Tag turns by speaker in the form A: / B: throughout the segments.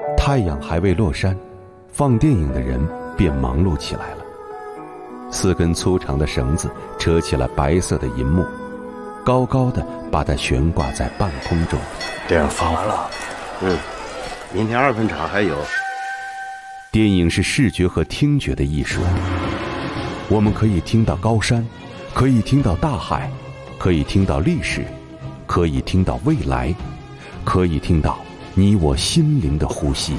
A: 太阳还未落山，放电影的人便忙碌起来了。4根粗长的绳子扯起了白色的银幕，高高的把它悬挂在半空中。
B: 电影放完了，
C: 明天2分场还有。
A: 电影是视觉和听觉的艺术，我们可以听到高山，可以听到大海，可以听到历史，可以听到未来，可以听到你我心灵的呼吸。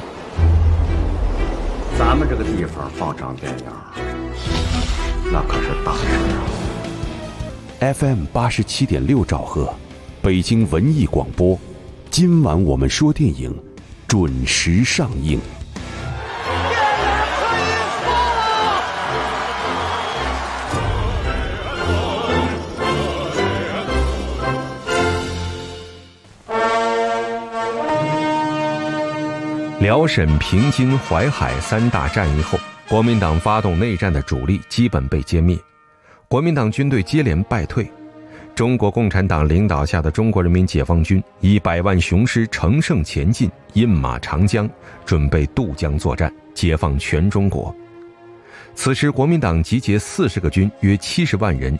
C: 咱们这个地方放场电影，那可是大事啊。
A: FM 87.6兆赫，北京文艺广播，今晚我们说电影，准时上映。
D: 辽沈、平津、淮海3大战役后，国民党发动内战的主力基本被歼灭，国民党军队接连败退。中国共产党领导下的中国人民解放军以100万雄师乘胜前进，饮马长江，准备渡江作战，解放全中国。此时国民党集结40个军，约70万人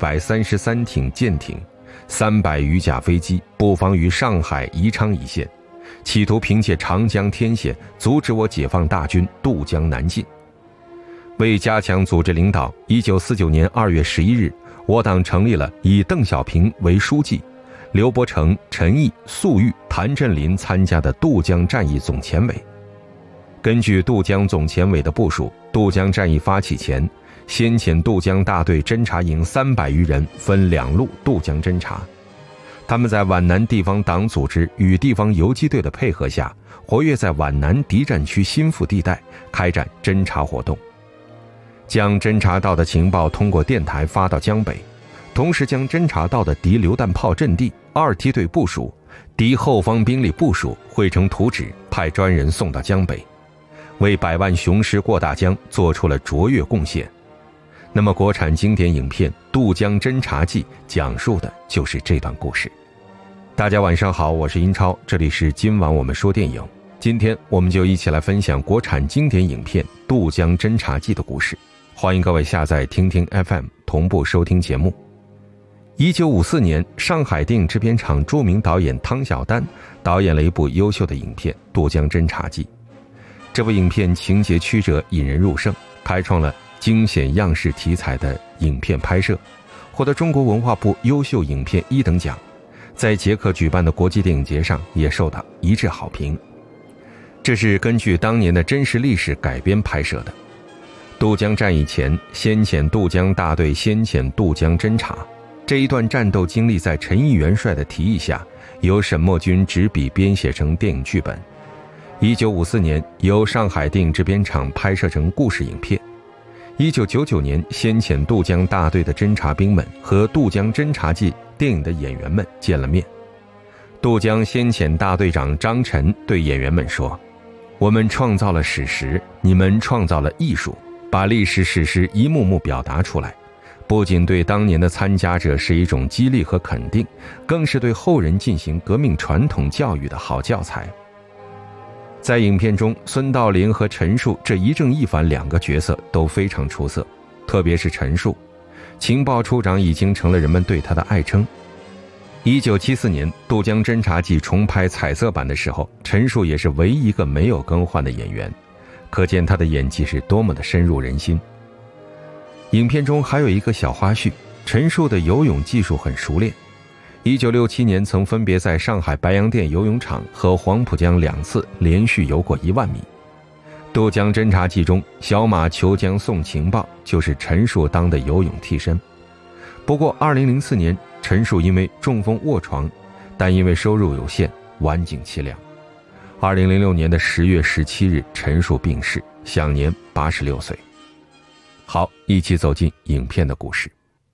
D: ，133挺舰艇，300余架飞机，布防于上海、宜昌一线，企图凭借长江天险阻止我解放大军渡江南进。为加强组织领导，1949年2月11日，我党成立了以邓小平为书记，刘伯承、陈毅、粟裕、谭震林参加的渡江战役总前委。根据渡江总前委的部署，渡江战役发起前，先遣渡江大队侦察营300余人分2路渡江侦察。他们在皖南地方党组织与地方游击队的配合下，活跃在皖南敌占区心腹地带，开展侦察活动，将侦察到的情报通过电台发到江北，同时将侦察到的敌榴弹炮阵地、2梯队部署、敌后方兵力部署绘成图纸，派专人送到江北，为100万雄师过大江做出了卓越贡献。那么国产经典影片《渡江侦察记》讲述的就是这段故事。大家晚上好，我是英超，这里是今晚我们说电影。今天我们就一起来分享国产经典影片《渡江侦察记》的故事。欢迎各位下载听听 FM 同步收听节目。1954年，上海电影制片厂著名导演汤晓丹导演了一部优秀的影片《渡江侦察记》。这部影片情节曲折，引人入胜，开创了惊险样式题材的影片拍摄，获得中国文化部优秀影片1等奖，在捷克举办的国际电影节上也受到一致好评。这是根据当年的真实历史改编拍摄的。渡江战役前，先遣渡江大队先遣渡江侦察，这一段战斗经历在陈毅元帅的提议下，由沈墨君执笔编写成电影剧本。1954年，由上海电影制片厂拍摄成故事影片。1999年，先遣渡江大队的侦察兵们和《渡江侦察记》电影的演员们见了面。渡江先遣大队长张晨对演员们说：“我们创造了史实，你们创造了艺术，把历史史实一幕幕表达出来，不仅对当年的参加者是一种激励和肯定，更是对后人进行革命传统教育的好教材。”在影片中，孙道临和陈数这一正一反2个角色都非常出色，特别是陈数，情报处长已经成了人们对他的爱称。1974年，《渡江侦察记》重拍彩色版的时候，陈数也是唯一一个没有更换的演员，可见他的演技是多么的深入人心。影片中还有一个小花絮，陈数的游泳技术很熟练。1967年曾分别在上海白洋淀游泳场和黄浦江2次连续游过1万米。渡江侦察记中，小马求江送情报就是陈数当的游泳替身。不过2004年，陈数因为中风卧床，但因为收入有限，晚景凄凉。2006年的10月17日，陈数病逝，享年86岁。好，一起走进影片的故事。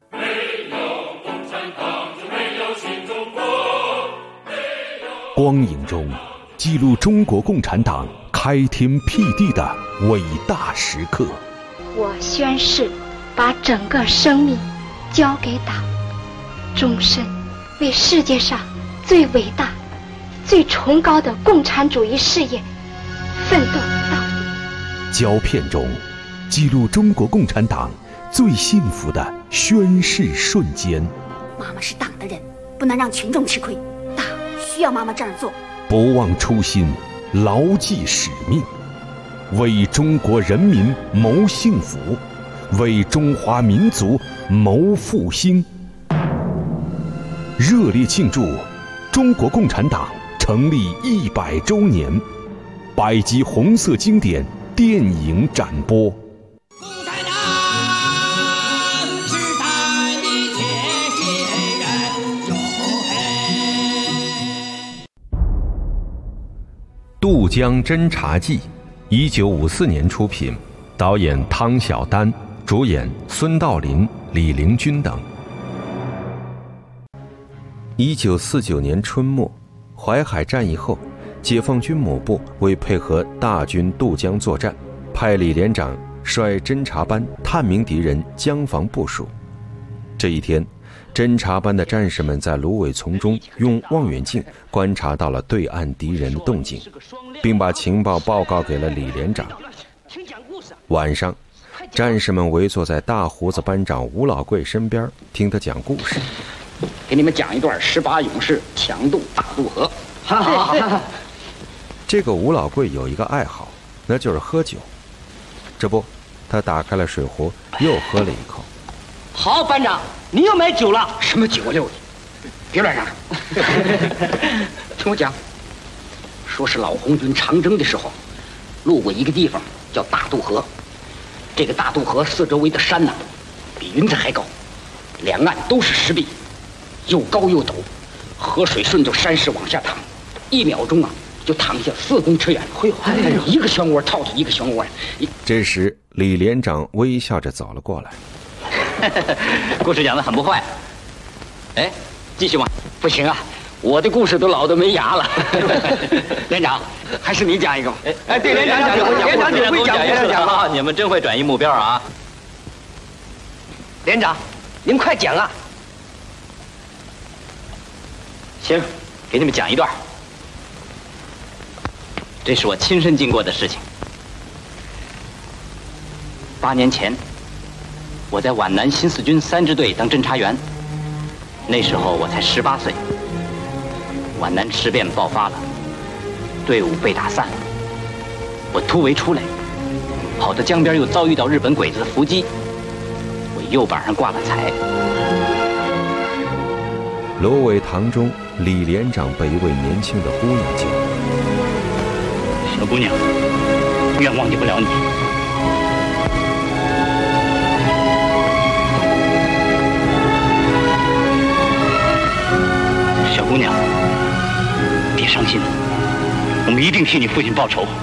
A: 光影中记录中国共产党开天辟地的伟大时刻。
E: 我宣誓，把整个生命交给党，终身为世界上最伟大、最崇高的共产主义事业奋斗到底。
A: 胶片中记录中国共产党最幸福的宣誓瞬间。
B: 妈妈是党的人，不能让群众吃亏，党需要妈妈这样做。
A: 不忘初心，牢记使命，为中国人民谋幸福，为中华民族谋复兴。热烈庆祝中国共产党成立100周年，100集红色经典电影展播。
F: 共产党是咱的铁血人，哟嘿！
D: 《渡江侦察记》，1954年出品，导演汤晓丹，主演孙道临、李陵君等。1949年春末，淮海战役后，解放军某部为配合大军渡江作战，派李连长率侦察班探明敌人江防部署。这一天，侦察班的战士们在芦苇丛中用望远镜观察到了对岸敌人的动静，并把情报报告给了李连长。晚上，战士们围坐在大胡子班长吴老贵身边，听他讲故事。
G: 给你们讲一段18勇士强渡大渡河。好。
D: 这个吴老贵有一个爱好，那就是喝酒。这不，他打开了水壶，又喝了一口。
G: 好，班长，你又买酒了？什么酒啊，六弟？别乱嚷。听我讲，说是老红军长征的时候，路过一个地方叫大渡河。这个大渡河四周围的山呐，比云彩还高，两岸都是石壁。又高又陡，河水顺着山势往下淌，1秒钟啊就淌下4公尺远。一个漩涡套着一个漩涡。
D: 这时，李连长微笑着走了过来。
G: 故事讲得很不坏。哎，继续吗？不行啊，我的故事都老得没牙了。连长，还是你讲一个。
H: 哎，对，连长讲，连长只会讲，连长讲啊！
G: 你们真会转移目标啊！
H: 连长，您快讲啊！
G: 行，给你们讲一段。这是我亲身经过的事情。8年前，我在皖南新四军3支队当侦察员，那时候我才18岁。皖南事变爆发了，队伍被打散了。我突围出来，跑到江边又遭遇到日本鬼子的伏击，我右膀上挂了彩。
D: 芦苇塘中，李连长被一位年轻的姑娘救。
G: 小姑娘，永远忘记不了你。小姑娘，别伤心，我们一定替你父亲报仇，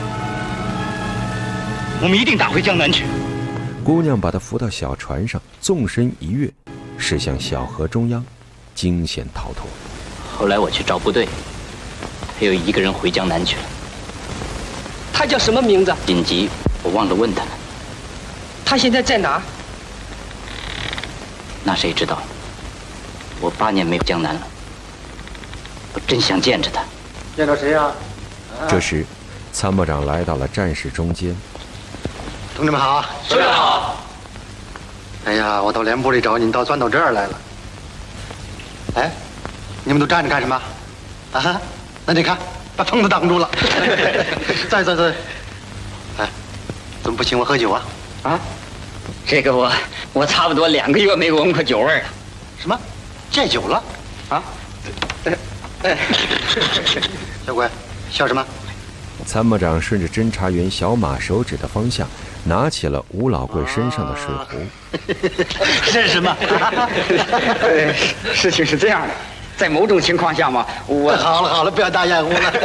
G: 我们一定打回江南去。
D: 姑娘把她扶到小船上，纵身一跃，驶向小河中央，惊险逃脱。
G: 后来我去找部队，还有一个人回江南去了。
H: 他叫什么名字？
G: 紧急，我忘了问他了。
H: 他现在在哪儿？
G: 那谁知道？我8年没有江南了，我真想见着他。
I: 见到谁呀？
D: 这时，参谋长来到了战士中间。
I: 同志们好。
H: 首长好。
I: 哎呀，我到连部里找你，倒钻到这儿来了。哎，你们都站着干什么？啊哈，那你看，把棚子挡住了。再，哎，怎么不请我喝酒啊？
G: 啊，这个我差不多2个月没闻过酒味了。
I: 什么？戒酒了？啊？小鬼，笑什么？
D: 参谋长顺着侦察员小马手指的方向，拿起了吴老贵身上的水壶。
G: 认识吗？事情是这样的，在某种情况下嘛，我
I: 好了，不要大掩护了。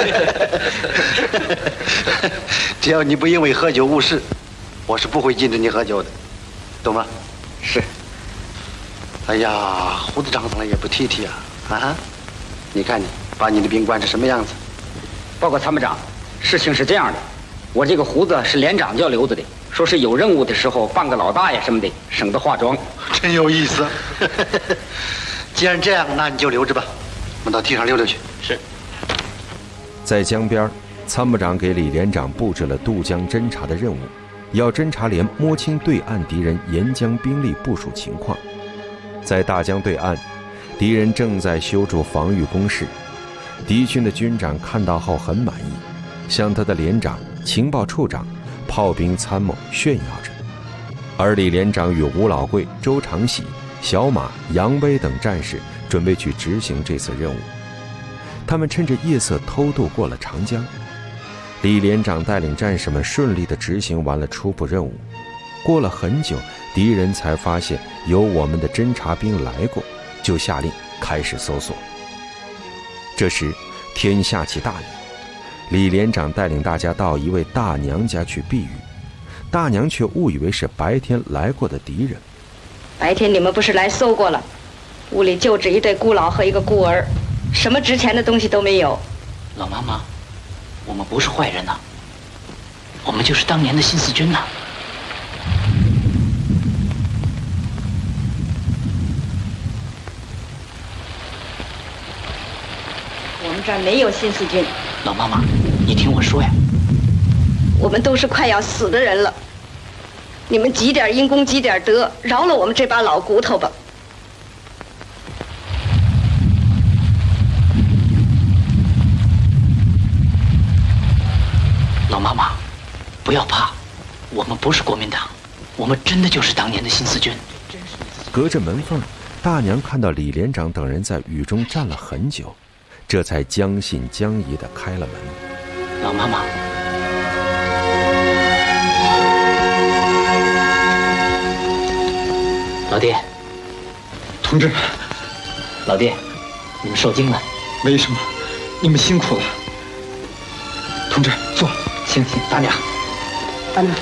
I: 只要你不因为喝酒误事，我是不会禁止你喝酒的，懂吗？
G: 是。
I: 哎呀，胡子长上来也不提提啊！啊，你看你把你的兵官是什么样子？
G: 报告参谋长，事情是这样的，我这个胡子是连长叫留着的，说是有任务的时候扮个老大爷什么的，省得化妆。
I: 真有意思。既然这样，那你就留着吧，我们到堤上溜溜去。
G: 是。
D: 在江边， 参谋长给李连长布置了渡江侦察的任务，要侦察连摸清对岸敌人沿江兵力部署情况。在大江对岸，敌人正在修筑防御工事，敌军的军长看到后很满意，向他的连长、情报处长、炮兵参谋炫耀着。而李连长与吴老贵、周长喜、小马、杨威等战士准备去执行这次任务。他们趁着夜色偷渡过了长江。李连长带领战士们顺利地执行完了初步任务。过了很久，敌人才发现有我们的侦察兵来过，就下令开始搜索。这时天下起大雨，李连长带领大家到一位大娘家去避雨，大娘却误以为是白天来过的敌人。
J: 白天你们不是来搜过了，屋里就只一对孤老和一个孤儿，什么值钱的东西都没有。
G: 老妈妈，我们不是坏人呐，我们就是当年的新四军呐。
J: 我们这儿没有新四军。
G: 老妈妈，你听我说呀，
J: 我们都是快要死的人了，你们积点阴功积点德，饶了我们这把老骨头吧。
G: 老妈妈，不要怕，我们不是国民党，我们真的就是当年的新四军。
D: 隔着门缝，大娘看到李连长等人在雨中站了很久，这才将信将疑地开了门。
G: 老妈妈，老爹，
I: 同志，
G: 老爹，你们受惊了？
I: 没什么，你们辛苦了。同志，坐。
G: 行，大娘，
I: 大娘，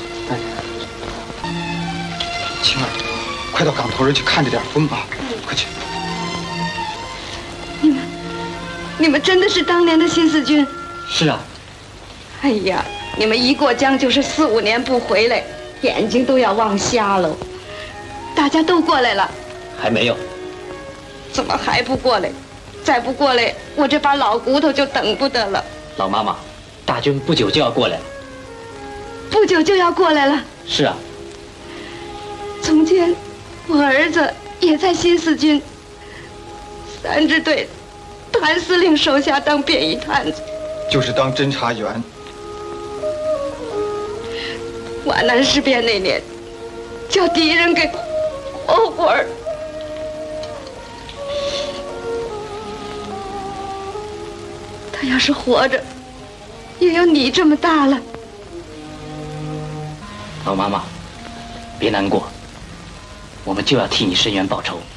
I: 青儿，快到港头人去看着点风吧，快去。
J: 你们真的是当年的新四军？
G: 是啊。
J: 哎呀，你们一过江就是4、5年不回来，眼睛都要望瞎了。大家都过来了？
G: 还没有。
J: 怎么还不过来？再不过来，我这把老骨头就等不得了。
G: 老妈妈，大军不久就要过来了。
J: 不久就要过来了？
G: 是啊。
J: 从前，我儿子也在新四军3支队团司令手下当便衣探子，
I: 就是当侦察员。
J: 皖南事变那年，叫敌人给活活儿。他要是活着，也有你这么大了。
G: 老妈妈，别难过，我们就要替你伸冤报仇。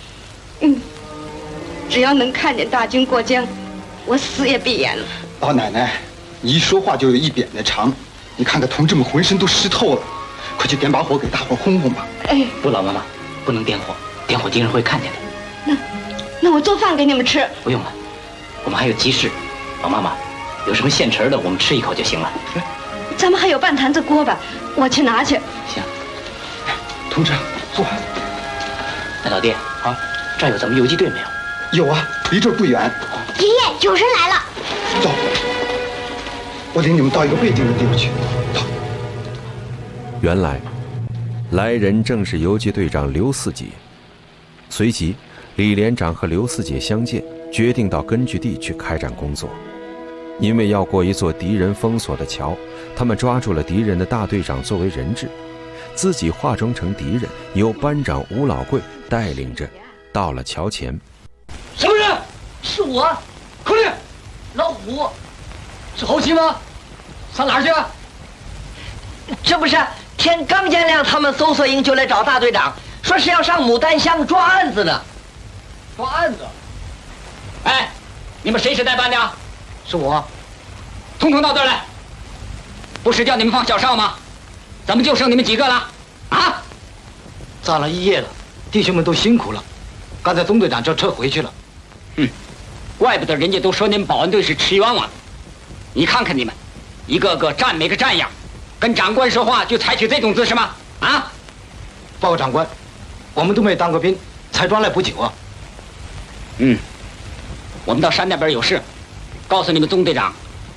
J: 只要能看见大军过江，我死也闭眼了。
I: 老奶奶，你一说话就有一扁的长，你看看同志们浑身都湿透了，快去点把火给大伙烘烘吧。
J: 哎，
G: 不，老妈妈，不能点火，点火敌人会看见的。
J: 那我做饭给你们吃。
G: 不用了，我们还有急事。老妈妈，有什么现成的，我们吃一口就行了。
J: 咱们还有半坛子锅巴，我去拿去。
G: 行。
I: 同志，坐。
G: 那老爹啊，这儿有咱们游击队没有？
I: 有啊，离这儿不远。
B: 爷爷，酒神来了。
I: 走，我领你们到一个未定的地方去。走。
D: 原来，来人正是游击队长刘四杰。随即，李连长和刘四杰相见，决定到根据地去开展工作。因为要过一座敌人封锁的桥，他们抓住了敌人的大队长作为人质，自己化妆成敌人，由班长吴老贵带领着到了桥前。
H: 什么人？是我，口令，老虎，是侯奇吗？上哪儿去啊？
K: 这不是天刚见亮，他们搜索营就来找大队长，说是要上牡丹乡抓案子呢。
H: 抓案子？
G: 哎，你们谁是代班的？
H: 是我。
G: 统统到这儿来！不是叫你们放小哨吗？怎么就剩你们几个了？啊！
H: 站了1夜了，弟兄们都辛苦了。刚才总队长叫车回去了。
G: 怪不得人家都说你们保安队是吃冤枉。你看看你们，一个个站没个站样，跟长官说话就采取这种姿势吗？啊！
H: 报告长官，我们都没当过兵，才转来不久啊。
G: 我们到山那边有事，告诉你们总队长，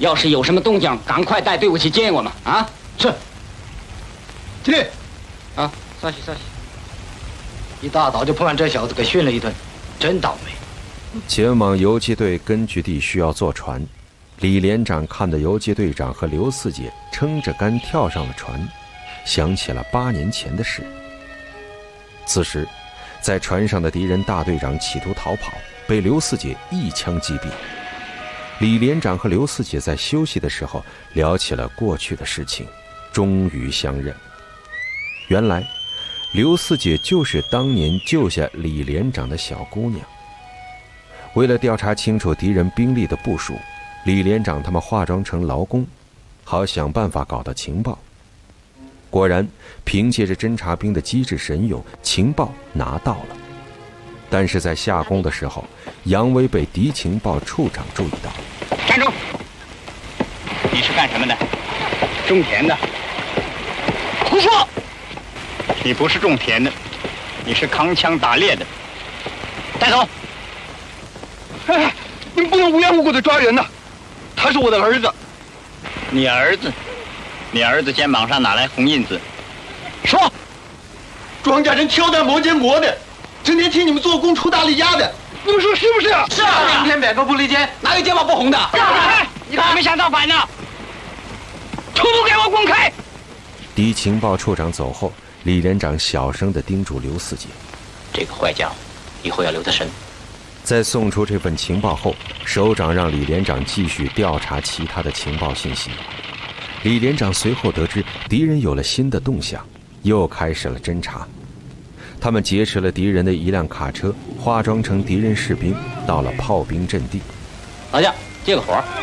G: 要是有什么动静，赶快带队伍去接我们啊！
H: 是。经理，
G: 啊，稍息。
H: 一大早就碰上这小子，给训了一顿，真倒霉。
D: 前往游击队根据地需要坐船，李连长看到游击队长和刘四姐撑着杆跳上了船，想起了8年前的事。此时，在船上的敌人大队长企图逃跑，被刘四姐一枪击毙。李连长和刘四姐在休息的时候聊起了过去的事情，终于相认。原来刘四姐就是当年救下李连长的小姑娘。为了调查清楚敌人兵力的部署，李连长他们化妆成劳工，好想办法搞到情报。果然，凭借着侦察兵的机智神勇，情报拿到了。但是在下工的时候，杨威被敌情报处长注意到。
G: 站住！你是干什么的？种田的。
H: 胡说！
G: 你不是种田的，你是扛枪打猎的。带走！
H: 哎，你们不能无缘无故的抓人呐！他是我的儿子。
G: 你儿子？你儿子肩膀上哪来红印子？
H: 说！庄稼人挑担磨尖磨的，整天替你们做工出大力压的，你们说是不是？
G: 是啊，天天摆个不离间，哪有肩膀不红的？你还没想造反呢！统统给我滚开！
D: 敌情报处长走后，李连长小声地叮嘱刘四姐：“
G: 这个坏家伙，以后要留得神。”
D: 在送出这份情报后，首长让李连长继续调查其他的情报信息。李连长随后得知敌人有了新的动向，又开始了侦查。他们劫持了敌人的一辆卡车，化妆成敌人士兵，到了炮兵阵地。
G: 老将，借个火。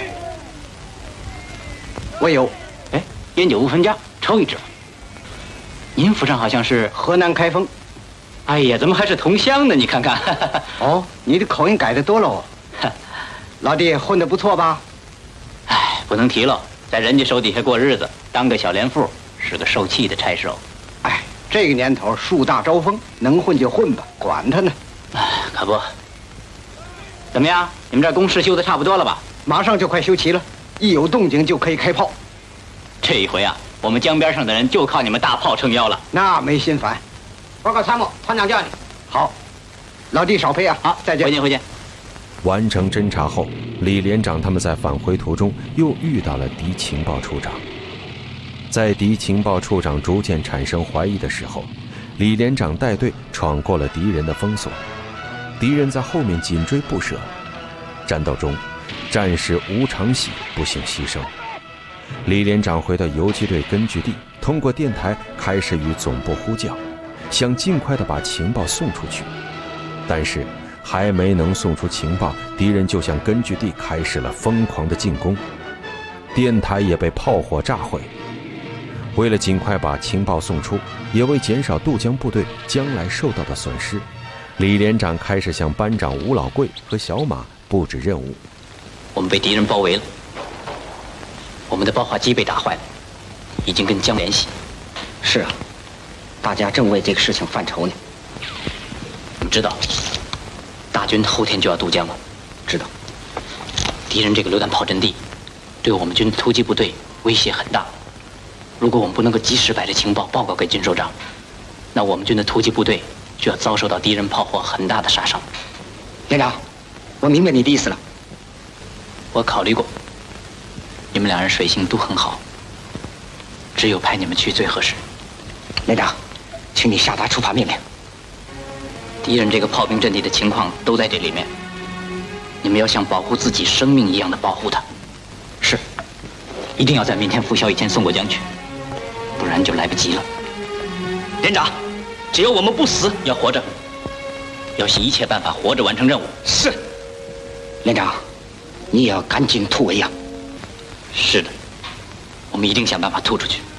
H: 我有。
G: 哎，烟酒不分家，抽一支。您府上好像是
H: 河南开封。
G: 哎呀，怎么还是同乡呢？你看看。
H: 哦，你的口音改得多喽。老弟混得不错吧？
G: 哎，不能提了，在人家手底下过日子，当个小连副，是个受气的差事。
H: 哎，这个年头树大招风，能混就混吧，管他呢。
G: 哎，可不。怎么样？你们这工事修得差不多了吧？
H: 马上就快修齐了，一有动静就可以开炮。
G: 这一回啊，我们江边上的人就靠你们大炮撑腰了。
H: 那没心烦。报告参谋，团长叫你。好，老弟少陪啊。
G: 好，
H: 再见。
G: 回见。
D: 完成侦查后，李连长他们在返回途中又遇到了敌情报处长。在敌情报处长逐渐产生怀疑的时候，李连长带队闯过了敌人的封锁，敌人在后面紧追不舍。战斗中，战士吴长喜不幸牺牲。李连长回到游击队根据地，通过电台开始与总部呼叫，想尽快地把情报送出去。但是还没能送出情报，敌人就向根据地开始了疯狂的进攻，电台也被炮火炸毁。为了尽快把情报送出，也为减少渡江部队将来受到的损失，李连长开始向班长吴老贵和小马布置任务。
G: 我们被敌人包围了，我们的爆化机被打坏了，已经跟江联系。
H: 是啊，大家正为这个事情犯愁呢。
G: 你知道大军后天就要渡江了？
H: 知道。
G: 敌人这个榴弹炮阵地对我们军突击部队威胁很大，如果我们不能够及时把这情报报告给军首长，那我们军的突击部队就要遭受到敌人炮火很大的杀伤。
H: 连长，我明白你的意思了。
G: 我考虑过，你们两人水性都很好，只有派你们去最合适。
H: 连长，请你下达出发命令。
G: 敌人这个炮兵阵地的情况都在这里面，你们要像保护自己生命一样的保护它。
H: 是，
G: 一定要在明天拂晓以前送过江去，不然就来不及了。连长，只有我们不死，要活着，要想一切办法活着完成任务。
H: 是。连长，你也要赶紧突围呀。
G: 是的，我们一定想办法突出去。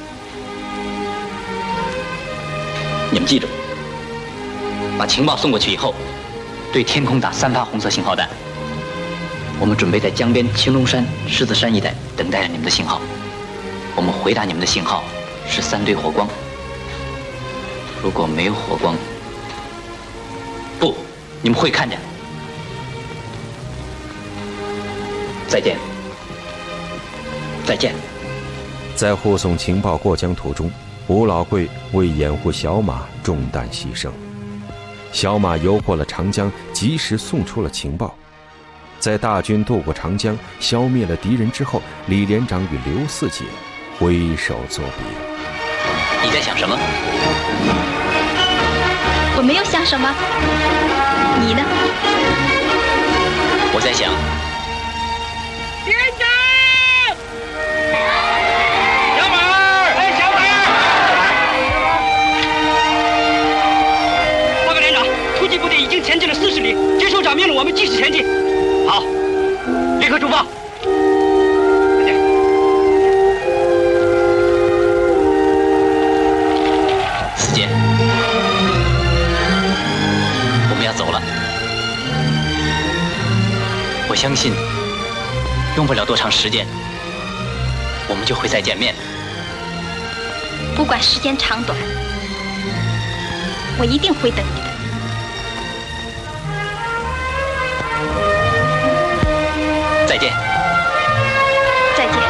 G: 你们记住，把情报送过去以后，对天空打3发红色信号弹。我们准备在江边青龙山、狮子山一带等待着你们的信号。我们回答你们的信号是3堆火光。如果没有火光，不，你们会看见。再见。 再见。
D: 在护送情报过江途中，吴老贵为掩护小马中弹牺牲。小马游过了长江，及时送出了情报。在大军渡过长江，消灭了敌人之后，李连长与刘四姐挥手作别。
L: 你在想什么？
E: 我没有想什么。你呢？
L: 我在想，
F: 连长，小马儿，哎，小马儿，报告连长，突击部队已经前进了40里，接收长命令，我们继续前进。好，立刻出发。再见。
L: 四姐，我们要走了。我相信，用不了多长时间，我们就会再见面。
E: 不管时间长短，我一定会等你的。
L: 再见。
E: 再见。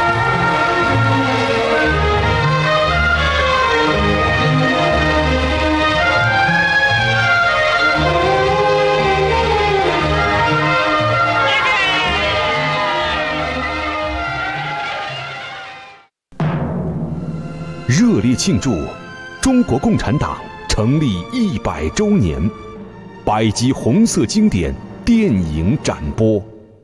A: 热烈庆祝中国共产党成立100周年，100集红色经典电影展播。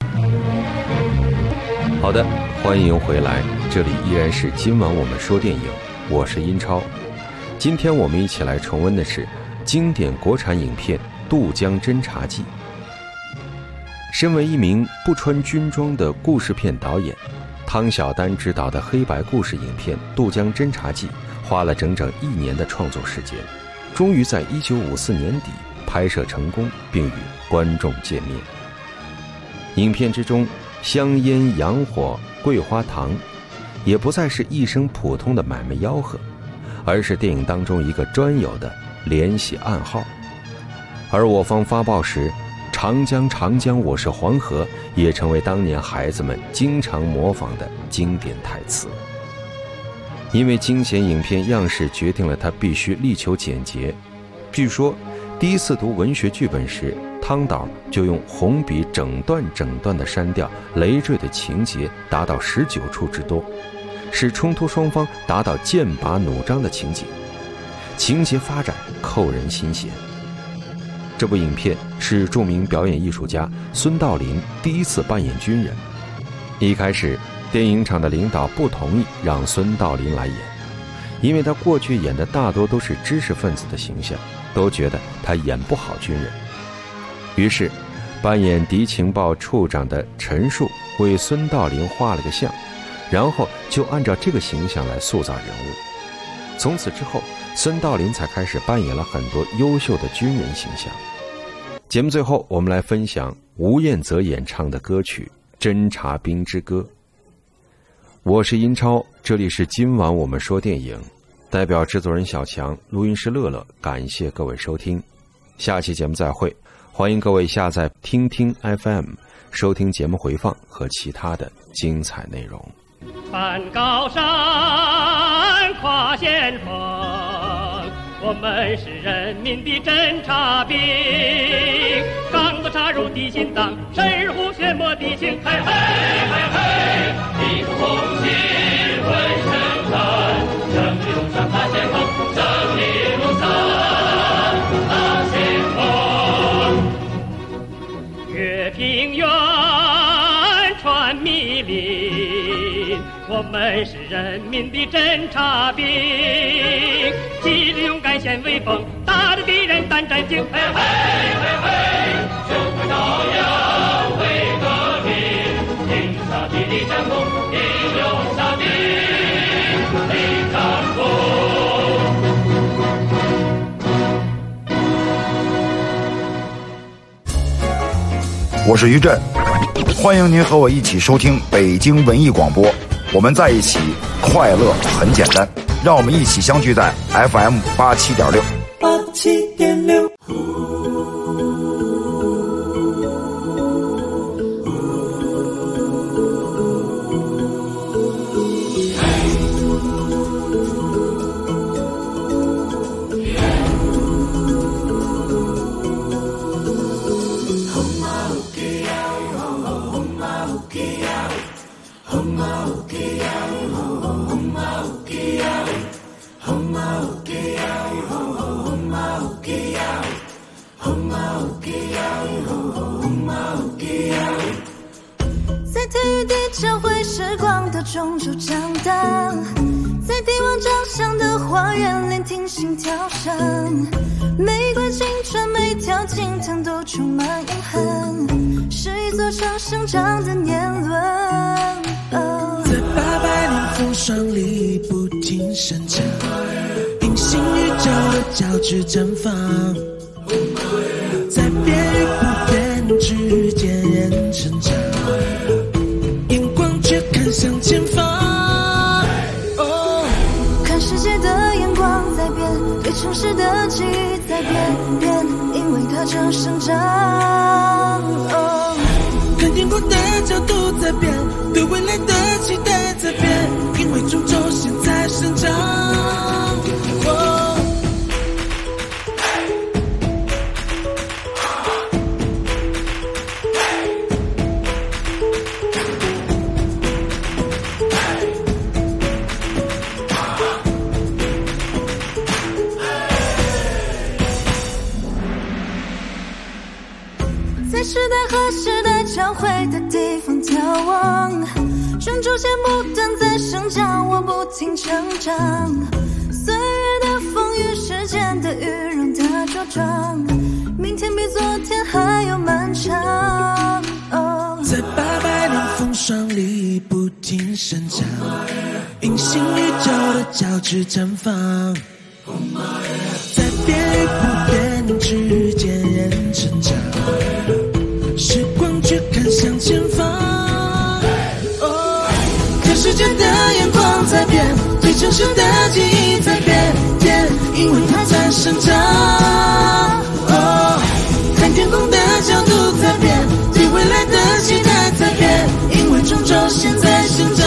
D: 好的，欢迎回来，这里依然是今晚我们说电影，我是英超。今天我们一起来重温的是经典国产影片《渡江侦察记》。身为一名不穿军装的故事片导演，汤晓丹执导的黑白故事影片《渡江侦察记》花了整整1年的创作时间，终于在1954年底拍摄成功，并与观众见面。影片之中，香烟、洋火、桂花糖也不再是一声普通的买卖吆喝，而是电影当中一个专有的联系暗号。而我方发报时，长江长江我是黄河也成为当年孩子们经常模仿的经典台词。因为惊险影片样式决定了它必须力求简洁。据说第一次读文学剧本时，汤导就用红笔整段的删掉累赘的情节，达到19处之多，使冲突双方达到剑拔弩张的情景，情节发展扣人心弦。这部影片是著名表演艺术家孙道临第一次扮演军人。一开始，电影厂的领导不同意让孙道临来演，因为他过去演的大多都是知识分子的形象，都觉得他演不好军人。于是，扮演敌情报处长的陈树为孙道临画了个像，然后就按照这个形象来塑造人物。从此之后，孙道临才开始扮演了很多优秀的军人形象。节目最后，我们来分享吴彦泽演唱的歌曲《侦察兵之歌》。我是英超，这里是今晚我们说电影，代表制作人小强，录音师乐乐，感谢各位收听，下期节目再会。欢迎各位下载听听 FM， 收听节目回放和其他的精彩内容。
F: 翻高山，跨险峰，我们是人民的侦察兵，刚子插入敌心脏，深入血脉敌情，嘿嘿嘿嘿，一股红旗为生产，胜利路上大先锋，胜利路上大先锋，越平原传密令，我们是人民的侦察兵，纪律勇敢显威风，打得敌人胆战惊，嘿嘿嘿嘿，雄伟照耀为革命，英勇杀敌的战功，英勇杀敌的战功。
M: 我是于震，欢迎您和我一起收听北京文艺广播，我们在一起，快乐很简单，让我们一起相聚在 FM 87.6。87.6。
N: 在体育地交汇时光的中轴长大，在帝王长相的花园聆听心跳声，玫瑰青春每条金藤都充满隐含，是一座城生长的年轮。
O: 在800年风霜里不停生长，隐形宇宙的交织绽放，在变与不变之间人成长，眼光却看向前方。
N: 看世界的眼光在变，对城市的记忆在变，因为它正生长。
O: 看天空的角度在变，对未来的期待在变，因为终究现在生长。
N: 在时代和时代交汇的地方眺望，永驻线不断在生长，我不停成长。岁月的风雨，时间的雨，让它茁壮，明天比昨天还要漫长。
O: 在800年风霜里不停生长，隐形宇宙的交织绽放，在变与不变之间人成长，时光却看向前方。看世界的眼光在变，对城市的记忆在变，因为它在生长。看天空的角度在变，对未来的期待在变，因为终究现在生长。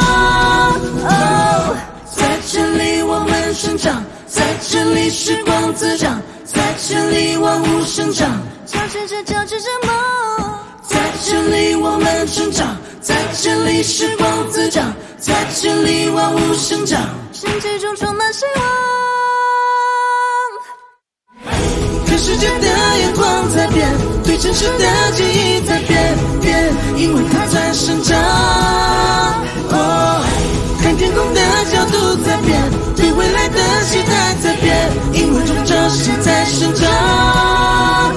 O: 在这里我们生长，在这里时光滋长，在这里万物生长，
N: 交织着梦。
O: 在这里我们生长，在这里时光滋长，在这里万物生长，
N: 生机中充满希望。
O: 看世界的眼光在变，对城市的记忆在变，因为它在生长。看天空的角度在变，对未来的期待在变，因为终究现在生长。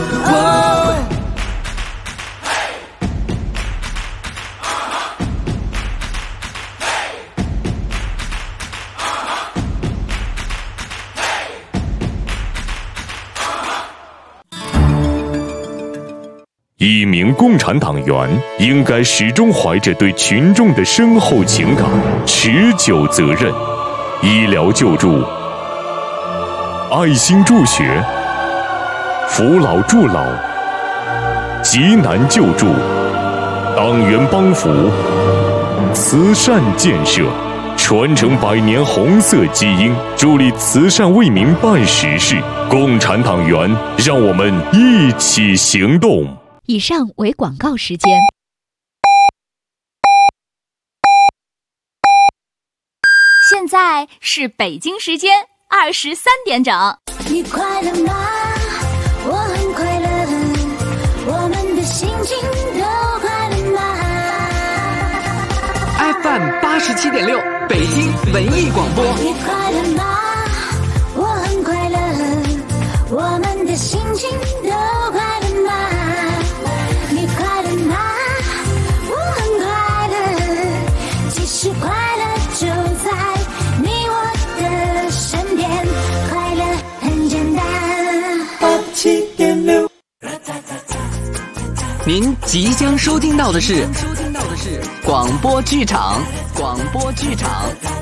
P: 一名共产党员应该始终怀着对群众的深厚情感、持久责任。医疗救助、爱心助学、扶老助老、急难救助、党员帮扶、慈善建设，传承100年红色基因，助力慈善为民办实事。共产党员，让我们一起行动。
Q: 以上为广告时间。
R: 现在是北京时间23点整。
N: 你快乐吗？我很快乐，我们的心情都快乐吗
S: ？FM87.6，北京文艺广播。
N: 你快乐吗？我很快乐，我们的心情都快乐吗？你快乐吗？我很快乐，其实快乐就在你我的身边，快乐很简单。
S: 87.6，您即将收听到的是广播剧场。